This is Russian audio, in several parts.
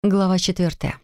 Глава 4.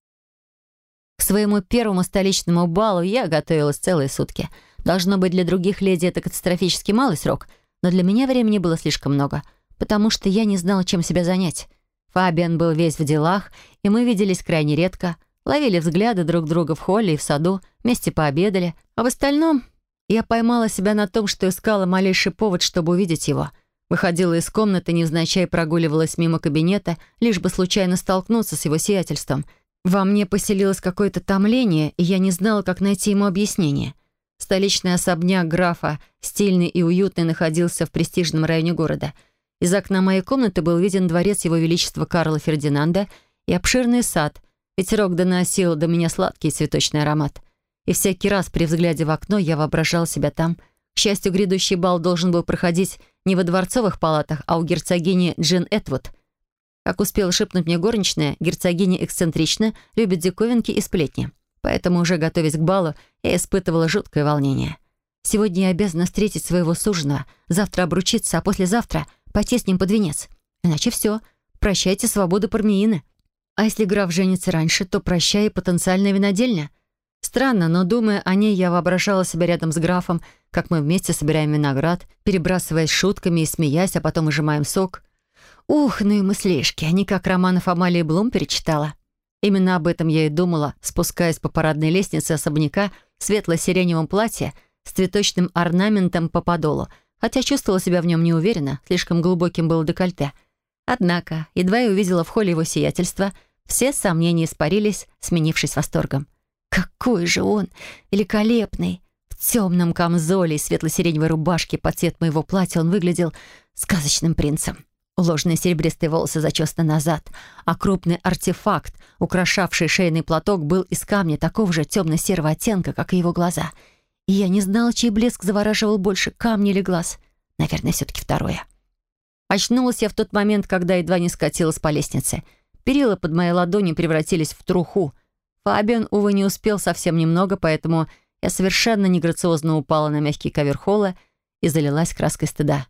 К своему первому столичному балу я готовилась целые сутки. Должно быть, для других леди это катастрофически малый срок, но для меня времени было слишком много, потому что я не знала, чем себя занять. Фабиан был весь в делах, и мы виделись крайне редко, ловили взгляды друг друга в холле и в саду, вместе пообедали, а в остальном я поймала себя на том, что искала малейший повод, чтобы увидеть его. Выходила из комнаты, невзначай прогуливалась мимо кабинета, лишь бы случайно столкнуться с его сиятельством. Во мне поселилось какое-то томление, и я не знала, как найти ему объяснение. Столичный особняк графа, стильный и уютный, находился в престижном районе города. Из окна моей комнаты был виден дворец его величества Карла Фердинанда и обширный сад. Ветерок доносил до меня сладкий цветочный аромат. И всякий раз при взгляде в окно я воображала себя там. К счастью, грядущий бал должен был проходить не во дворцовых палатах, а у герцогини Джин Этвуд. Как успела шепнуть мне горничная, герцогиня эксцентрична, любит диковинки и сплетни. Поэтому, уже готовясь к балу, я испытывала жуткое волнение. Сегодня я обязана встретить своего суженого, завтра обручиться, а послезавтра пойти с ним под венец. Иначе все, прощайте свободу Пармиины. А если граф женится раньше, то прощай и потенциальная винодельня. Странно, но, думая о ней, я воображала себя рядом с графом, как мы вместе собираем виноград, перебрасываясь шутками и смеясь, а потом выжимаем сок. Ух, ну и мыслишки, они как романов Амалии Блум перечитала. Именно об этом я и думала, спускаясь по парадной лестнице особняка в светло-сиреневом платье с цветочным орнаментом по подолу, хотя чувствовала себя в нем неуверенно, слишком глубоким было декольте. Однако, едва я увидела в холле его сиятельства, все сомнения испарились, сменившись восторгом. Какой же он великолепный! В темном камзоле и светло-сиреневой рубашке под цвет моего платья он выглядел сказочным принцем. Уложенные серебристые волосы зачесаны назад, а крупный артефакт, украшавший шейный платок, был из камня такого же темно-серого оттенка, как и его глаза. И я не знала, чей блеск завораживал больше, камня или глаз. Наверное, все-таки второе. Очнулась я в тот момент, когда едва не скатилась по лестнице. Перила под моей ладонью превратились в труху. Фабиан, увы, не успел совсем немного, поэтому я совершенно неграциозно упала на мягкий ковер холла и залилась краской стыда.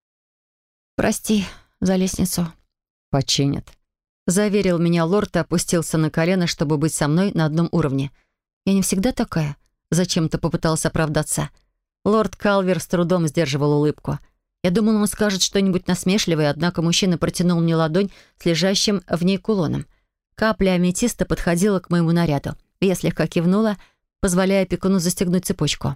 «Прости за лестницу». «Починят», — заверил меня лорд и опустился на колено, чтобы быть со мной на одном уровне. «Я не всегда такая», — зачем-то попытался оправдаться. Лорд Калвер с трудом сдерживал улыбку. Я думала, он скажет что-нибудь насмешливое, однако мужчина протянул мне ладонь с лежащим в ней кулоном. Капля аметиста подходила к моему наряду. Я слегка кивнула, позволяя опекуну застегнуть цепочку.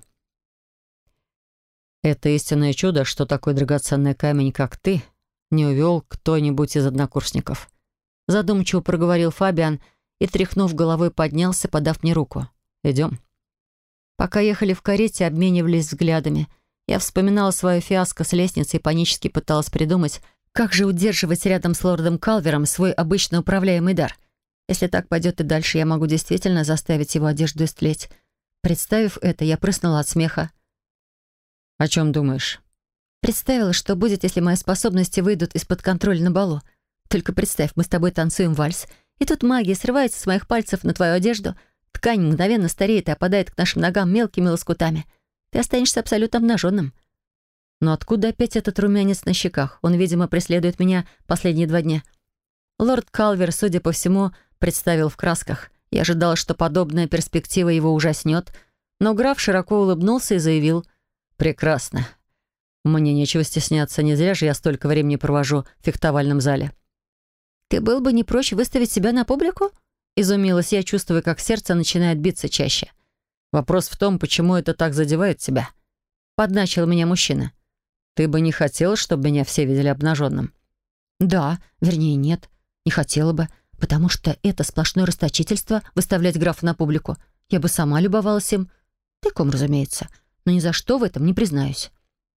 «Это истинное чудо, что такой драгоценный камень, как ты, не увел кто-нибудь из однокурсников», задумчиво проговорил Фабиан и, тряхнув головой, поднялся, подав мне руку. «Идем». Пока ехали в карете, обменивались взглядами. Я вспоминала свою фиаско с лестницей и панически пыталась придумать, как же удерживать рядом с лордом Калвером свой обычно управляемый дар. Если так пойдет и дальше, я могу действительно заставить его одежду истлеть. Представив это, я прыснула от смеха. «О чем думаешь?» Представила, что будет, если мои способности выйдут из-под контроля на балу. Только представь, мы с тобой танцуем вальс, и тут магия срывается с моих пальцев на твою одежду, ткань мгновенно стареет и опадает к нашим ногам мелкими лоскутами. Ты останешься абсолютно обнаженным. Но откуда опять этот румянец на щеках? Он, видимо, преследует меня последние 2 дня. Лорд Калвер, судя по всему, представил в красках. Я ожидала, что подобная перспектива его ужаснет, но граф широко улыбнулся и заявил: «Прекрасно. Мне нечего стесняться, не зря же я столько времени провожу в фехтовальном зале». «Ты был бы не прочь выставить себя на публику?» Изумилась я, чувствуя, как сердце начинает биться чаще. «Вопрос в том, почему это так задевает тебя?» Подначил меня мужчина. «Ты бы не хотела, чтобы меня все видели обнаженным?» «Да, вернее, нет. Не хотела бы, потому что это сплошное расточительство выставлять графа на публику. Я бы сама любовалась им. Тайком, разумеется. Но ни за что в этом не признаюсь».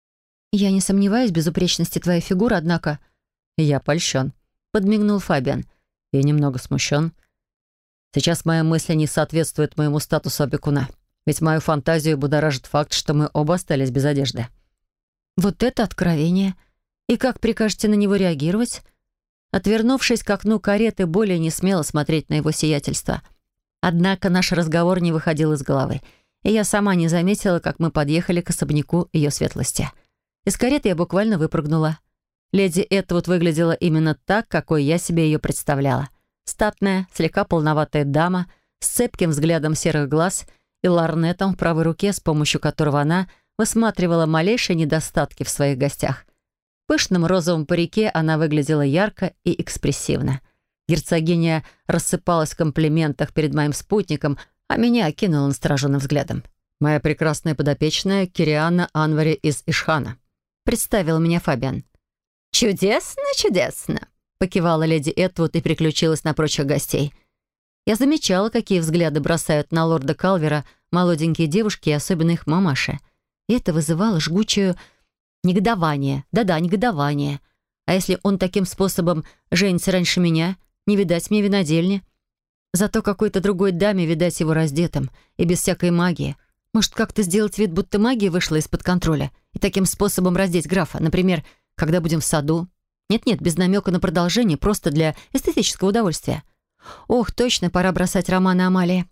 «Я не сомневаюсь в безупречности твоей фигуры, однако...» «Я польщен», — подмигнул Фабиан. «И немного смущен. Сейчас мои мысли не соответствуют моему статусу опекуна. Ведь мою фантазию будоражит факт, что мы оба остались без одежды». «Вот это откровение! И как прикажете на него реагировать?» Отвернувшись к окну кареты, более не смела смотреть на его сиятельство. Однако наш разговор не выходил из головы, и я сама не заметила, как мы подъехали к особняку ее светлости. Из кареты я буквально выпрыгнула. Леди Этвуд выглядела именно так, какой я себе ее представляла. Статная, слегка полноватая дама с цепким взглядом серых глаз и ларнетом в правой руке, с помощью которого она высматривала малейшие недостатки в своих гостях. В пышном розовом парике она выглядела ярко и экспрессивно. Герцогиня рассыпалась в комплиментах перед моим спутником, а меня окинула настороженным взглядом. «Моя прекрасная подопечная Кириана Анвари из Ишхана», — представил меня Фабиан. «Чудесно, чудесно!» — покивала леди Этвуд и переключилась на прочих гостей. Я замечала, какие взгляды бросают на лорда Калвера молоденькие девушки и особенно их мамаши. И это вызывало жгучее негодование. Да-да, негодование. А если он таким способом женится раньше меня, не видать мне винодельни? Зато какой-то другой даме видать его раздетым и без всякой магии. Может, как-то сделать вид, будто магия вышла из-под контроля, и таким способом раздеть графа, например, когда будем в саду? Нет-нет, без намека на продолжение, просто для эстетического удовольствия. Ох, точно, пора бросать романы Амалии.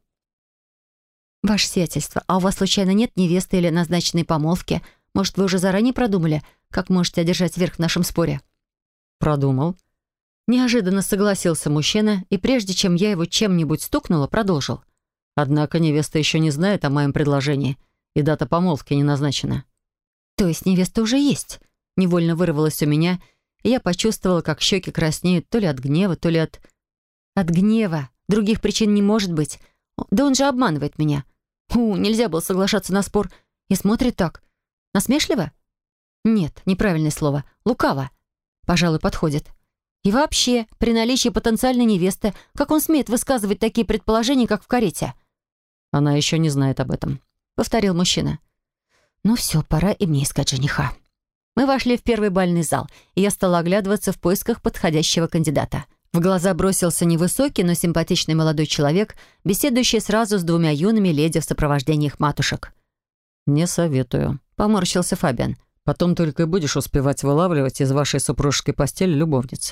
«Ваше сиятельство, а у вас случайно нет невесты или назначенной помолвки? Может, вы уже заранее продумали, как можете одержать верх в нашем споре?» «Продумал». Неожиданно согласился мужчина, и прежде чем я его чем-нибудь стукнула, продолжил. «Однако невеста еще не знает о моем предложении, и дата помолвки не назначена». «То есть невеста уже есть?» Невольно вырвалась у меня, и я почувствовала, как щеки краснеют то ли от гнева, то ли от... От гнева. Других причин не может быть. Да он же обманывает меня. Нельзя было соглашаться на спор. И смотрит так. Насмешливо? Нет, неправильное слово. Лукаво. Пожалуй, подходит. И вообще, при наличии потенциальной невесты, как он смеет высказывать такие предположения, как в карете? «Она еще не знает об этом», — повторил мужчина. «Ну все, пора и мне искать жениха». Мы вошли в первый бальный зал, и я стала оглядываться в поисках подходящего кандидата. В глаза бросился невысокий, но симпатичный молодой человек, беседующий сразу с двумя юными леди в сопровождении их матушек. «Не советую», — поморщился Фабиан. «Потом только и будешь успевать вылавливать из вашей супружеской постели любовниц».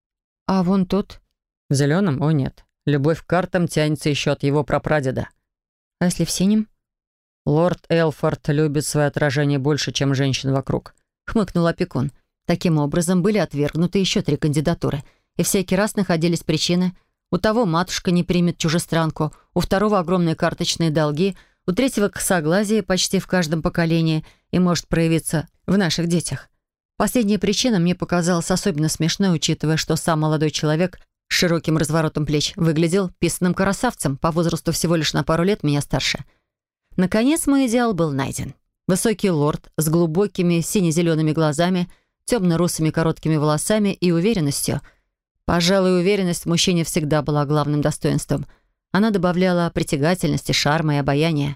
«А вон тот?» «В зеленом? О, нет. Любовь к картам тянется еще от его прапрадеда». «А если в синем?» «Лорд Элфорд любит свое отражение больше, чем женщин вокруг», — хмыкнул опекун. Таким образом, были отвергнуты еще 3 кандидатуры. И всякий раз находились причины. У того матушка не примет чужестранку, у второго огромные карточные долги, у третьего косоглазие почти в каждом поколении и может проявиться в наших детях. Последняя причина мне показалась особенно смешной, учитывая, что сам молодой человек с широким разворотом плеч выглядел писаным красавцем, по возрасту всего лишь на пару лет меня старше. Наконец, мой идеал был найден. Высокий лорд с глубокими сине-зелеными глазами, темно-русыми короткими волосами и уверенностью. Пожалуй, уверенность в мужчине всегда была главным достоинством. Она добавляла притягательности, шарма и обаяния.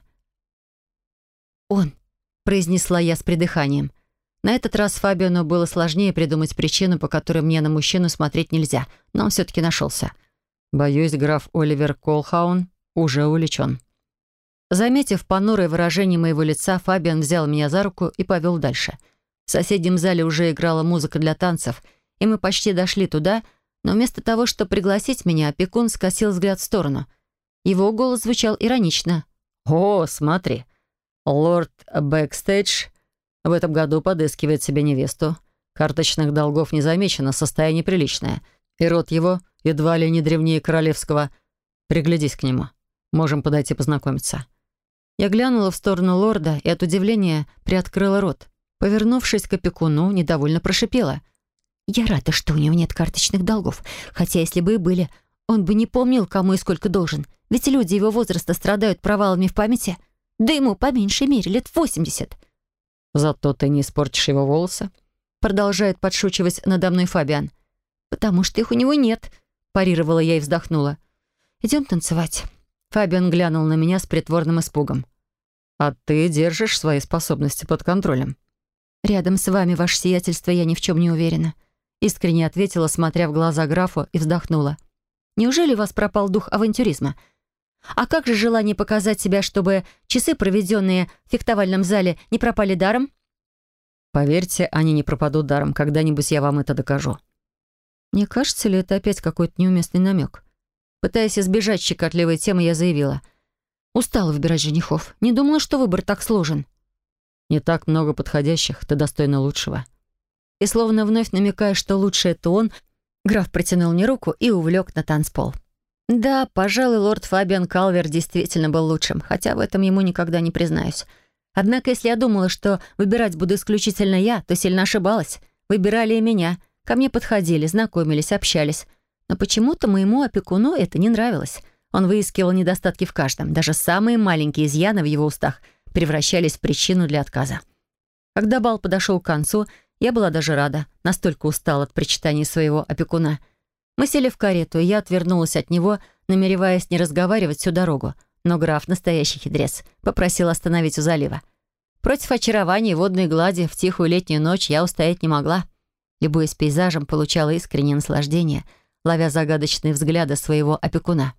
«Он», — произнесла я с придыханием. На этот раз Фабиану было сложнее придумать причину, по которой мне на мужчину смотреть нельзя, но он все-таки нашелся. «Боюсь, граф Оливер Колхаун уже увлечен». Заметив понурое выражение моего лица, Фабиан взял меня за руку и повел дальше. В соседнем зале уже играла музыка для танцев, и мы почти дошли туда, но вместо того, чтобы пригласить меня, опекун скосил взгляд в сторону. Его голос звучал иронично. «О, смотри, лорд Бэкстейдж в этом году подыскивает себе невесту. Карточных долгов не замечено, состояние приличное. И род его едва ли не древнее королевского. Приглядись к нему. Можем подойти познакомиться». Я глянула в сторону лорда и от удивления приоткрыла рот. Повернувшись к опекуну, недовольно прошипела. «Я рада, что у него нет карточных долгов. Хотя, если бы и были, он бы не помнил, кому и сколько должен. Ведь люди его возраста страдают провалами в памяти. Да ему по меньшей мере лет 80. «Зато ты не испортишь его волосы», — продолжает подшучивать надо мной Фабиан. «Потому что их у него нет», — парировала я и вздохнула. «Идем танцевать». Фабиан глянул на меня с притворным испугом. «А ты держишь свои способности под контролем». «Рядом с вами, ваше сиятельство, я ни в чем не уверена», — искренне ответила, смотря в глаза графу, и вздохнула. «Неужели у вас пропал дух авантюризма? А как же желание показать себя, чтобы часы, проведенные в фехтовальном зале, не пропали даром?» «Поверьте, они не пропадут даром. Когда-нибудь я вам это докажу». Не кажется ли это опять какой-то неуместный намек? Пытаясь избежать щекотливой темы, я заявила. «Устала выбирать женихов. Не думала, что выбор так сложен». «Не так много подходящих. Ты достойна лучшего». И словно вновь намекая, что лучше это он, Граф протянул мне руку и увлек на танцпол. Да, пожалуй, лорд Фабиан Калвер действительно был лучшим, хотя в этом ему никогда не признаюсь. Однако, если я думала, что выбирать буду исключительно я, то сильно ошибалась. Выбирали и меня. Ко мне подходили, знакомились, общались. Но почему-то моему опекуну это не нравилось. Он выискивал недостатки в каждом. Даже самые маленькие изъяны в его устах превращались в причину для отказа. Когда бал подошел к концу, я была даже рада, настолько устала от причитаний своего опекуна. Мы сели в карету, и я отвернулась от него, намереваясь не разговаривать всю дорогу. Но граф, настоящий хитрец, попросил остановить у залива. Против очарований водной глади в тихую летнюю ночь я устоять не могла. Любуясь пейзажем, получала искреннее наслаждение, ловя загадочные взгляды своего опекуна.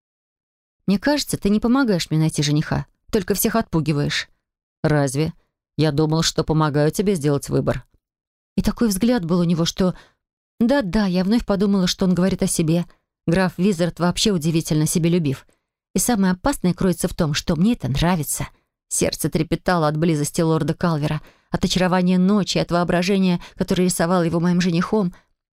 «Мне кажется, ты не помогаешь мне найти жениха, только всех отпугиваешь». «Разве? Я думал, что помогаю тебе сделать выбор». И такой взгляд был у него, что... Да-да, я вновь подумала, что он говорит о себе. Граф Визард вообще удивительно себелюбив. И самое опасное кроется в том, что мне это нравится. Сердце трепетало от близости лорда Калвера, от очарования ночи, от воображения, которое рисовал его моим женихом.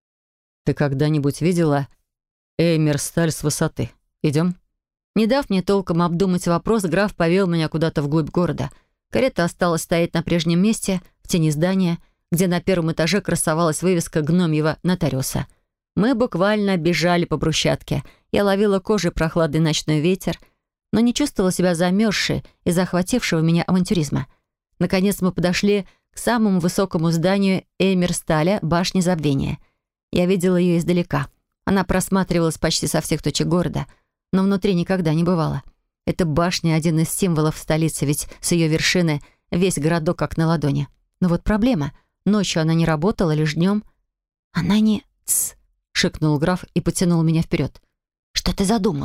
«Ты когда-нибудь видела Эймерсталь с высоты? Идем?» Не дав мне толком обдумать вопрос, граф повел меня куда-то вглубь города. Карета осталась стоять на прежнем месте, в тени здания, где на первом этаже красовалась вывеска гномьего нотариуса. Мы буквально бежали по брусчатке. Я ловила кожей прохладный ночной ветер, но не чувствовала себя замерзшей из-за охватившего меня авантюризма. Наконец мы подошли к самому высокому зданию Эймерсталя, башни Забвения. Я видела ее издалека. Она просматривалась почти со всех точек города, но внутри никогда не бывало. Эта башня — один из символов столицы, ведь с ее вершины весь городок как на ладони. Но вот проблема. Ночью она не работала, лишь днем. «Она не...» «Тсс!» — шикнул граф и потянул меня вперед. «Что ты задумал?»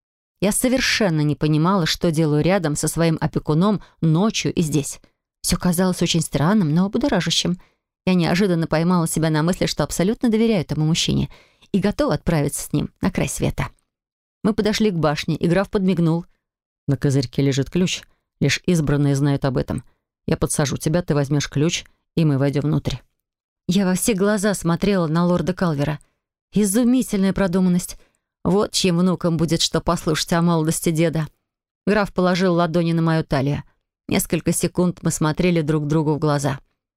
Я совершенно не понимала, что делаю рядом со своим опекуном ночью и здесь. Все казалось очень странным, но будоражащим. Я неожиданно поймала себя на мысли, что абсолютно доверяю этому мужчине и готова отправиться с ним на край света. Мы подошли к башне, и граф подмигнул. «На козырьке лежит ключ. Лишь избранные знают об этом. Я подсажу тебя, ты возьмешь ключ, и мы войдем внутрь». Я во все глаза смотрела на лорда Калвера. Изумительная продуманность. Вот чьим внукам будет что послушать о молодости деда. Граф положил ладони на мою талию. Несколько секунд мы смотрели друг другу в глаза.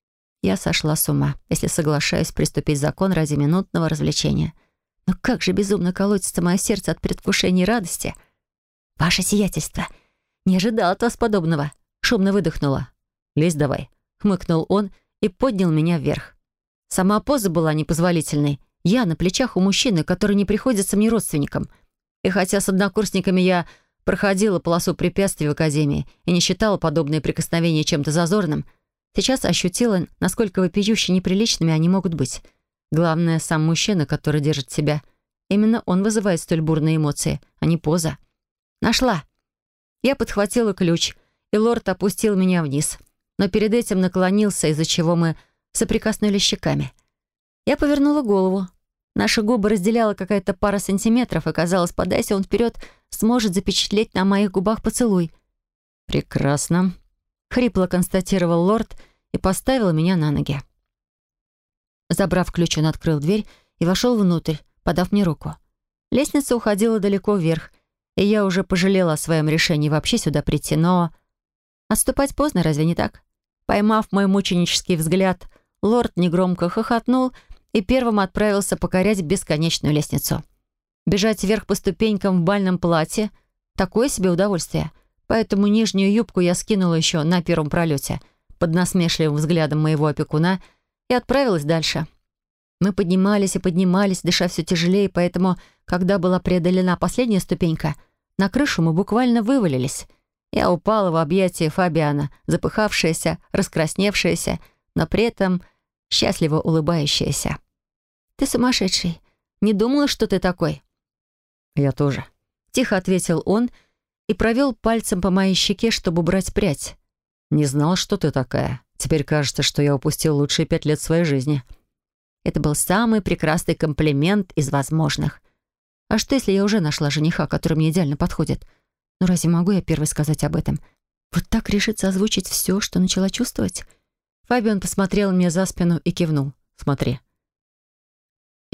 Я сошла с ума, если соглашаюсь приступить закон ради минутного развлечения. Но как же безумно колотится мое сердце от предвкушения и радости. «Ваше сиятельство! Не ожидала от вас подобного!» Шумно выдохнула. «Лезь давай!» — хмыкнул он и поднял меня вверх. Сама поза была непозволительной. Я на плечах у мужчины, который не приходится мне родственником. И хотя с однокурсниками я проходила полосу препятствий в академии и не считала подобные прикосновения чем-то зазорным, сейчас ощутила, насколько вопиюще неприличными они могут быть. Главное, сам мужчина, который держит себя. Именно он вызывает столь бурные эмоции, а не поза. Нашла. Я подхватила ключ, и лорд опустил меня вниз. Но перед этим наклонился, из-за чего мы соприкоснулись щеками. Я повернула голову. Наши губы разделяла какая-то пара сантиметров, и, казалось, подайся он вперед, сможет запечатлеть на моих губах поцелуй. «Прекрасно», — хрипло констатировал лорд и поставил меня на ноги. Забрав ключ, он открыл дверь и вошел внутрь, подав мне руку. Лестница уходила далеко вверх, и я уже пожалела о своем решении вообще сюда прийти, но... Отступать поздно, разве не так? Поймав мой мученический взгляд, лорд негромко хохотнул и первым отправился покорять бесконечную лестницу. Бежать вверх по ступенькам в бальном платье — такое себе удовольствие. Поэтому нижнюю юбку я скинула еще на первом пролете под насмешливым взглядом моего опекуна и отправилась дальше. Мы поднимались и поднимались, дыша все тяжелее, поэтому, когда была преодолена последняя ступенька, на крышу мы буквально вывалились. Я упала в объятия Фабиана, запыхавшаяся, раскрасневшаяся, но при этом счастливо улыбающаяся. «Ты сумасшедший. Не думала, что ты такой?» «Я тоже», — тихо ответил он и провел пальцем по моей щеке, чтобы убрать прядь. «Не знал, что ты такая. Теперь кажется, что я упустил лучшие 5 лет своей жизни». Это был самый прекрасный комплимент из возможных. А что, если я уже нашла жениха, который мне идеально подходит? Ну разве могу я первой сказать об этом? Вот так решиться озвучить все, что начала чувствовать? Фабиан посмотрел мне за спину и кивнул. «Смотри».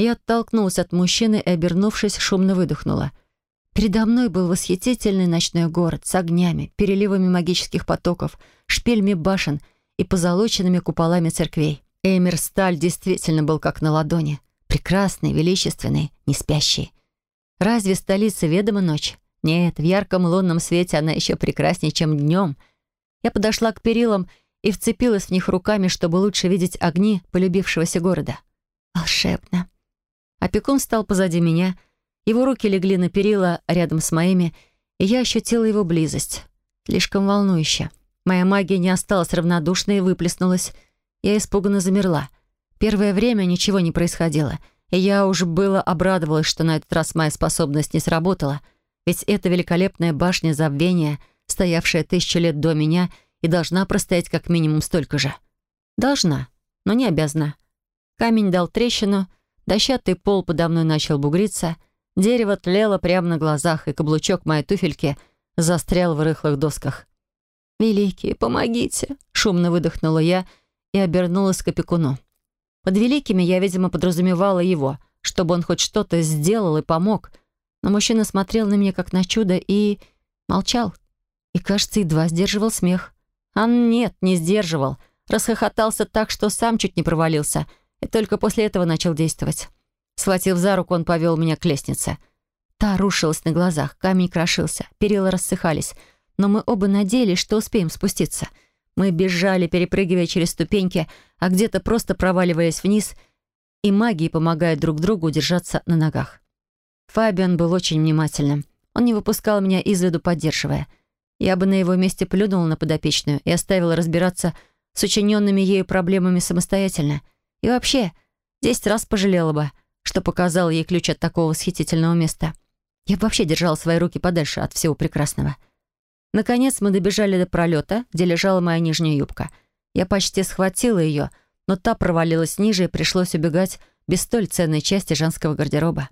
Я оттолкнулась от мужчины и, обернувшись, шумно выдохнула. Передо мной был восхитительный ночной город с огнями, переливами магических потоков, шпилями башен и позолоченными куполами церквей. Эймерсталь действительно был как на ладони. Прекрасный, величественный, не спящий. Разве столице ведома ночь? Нет, в ярком лунном свете она еще прекраснее, чем днем. Я подошла к перилам и вцепилась в них руками, чтобы лучше видеть огни полюбившегося города. Волшебно. Опекун встал позади меня, его руки легли на перила рядом с моими, и я ощутила его близость. Слишком волнующе. Моя магия не осталась равнодушной и выплеснулась. Я испуганно замерла. Первое время ничего не происходило, и я уже было обрадовалась, что на этот раз моя способность не сработала, ведь эта великолепная башня забвения, стоявшая 1000 лет до меня, и должна простоять как минимум столько же. Должна, но не обязана. Камень дал трещину, дощатый пол подо мной начал бугриться, дерево тлело прямо на глазах, и каблучок моей туфельки застрял в рыхлых досках. «Великие, помогите!» — шумно выдохнула я и обернулась к опекуну. Под великими я, видимо, подразумевала его, чтобы он хоть что-то сделал и помог, но мужчина смотрел на меня как на чудо и молчал, и, кажется, едва сдерживал смех. А нет, не сдерживал, расхохотался так, что сам чуть не провалился, и только после этого начал действовать. Схватив за руку, он повел меня к лестнице. Та рушилась на глазах, камень крошился, перила рассыхались, но мы оба надеялись, что успеем спуститься. Мы бежали, перепрыгивая через ступеньки, а где-то просто проваливаясь вниз, и магии помогают друг другу удержаться на ногах. Фабиан был очень внимательным. Он не выпускал меня из виду, поддерживая. Я бы на его месте плюнула на подопечную и оставила разбираться с учиненными ею проблемами самостоятельно. И вообще, 10 раз пожалела бы, что показала ей ключ от такого восхитительного места. Я бы вообще держала свои руки подальше от всего прекрасного. Наконец мы добежали до пролета, где лежала моя нижняя юбка. Я почти схватила ее, но та провалилась ниже, и пришлось убегать без столь ценной части женского гардероба.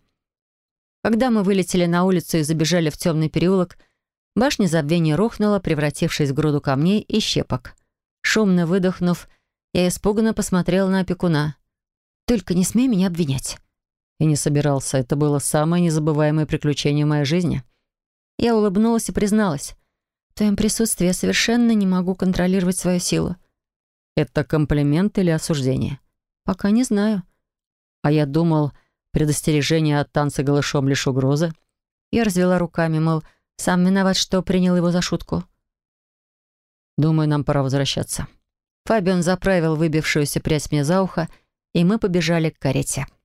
Когда мы вылетели на улицу и забежали в темный переулок, башня забвения рухнула, превратившись в груду камней и щепок. Шумно выдохнув, я испуганно посмотрела на опекуна. «Только не смей меня обвинять». И не собирался. Это было самое незабываемое приключение в моей жизни. Я улыбнулась и призналась. «В твоем присутствии я совершенно не могу контролировать свою силу». Это комплимент или осуждение? «Пока не знаю». А я думал, предостережение от танца голышом лишь угроза. Я развела руками, мол, сам виноват, что принял его за шутку. Думаю, нам пора возвращаться. Фабиан заправил выбившуюся прядь мне за ухо, и мы побежали к карете.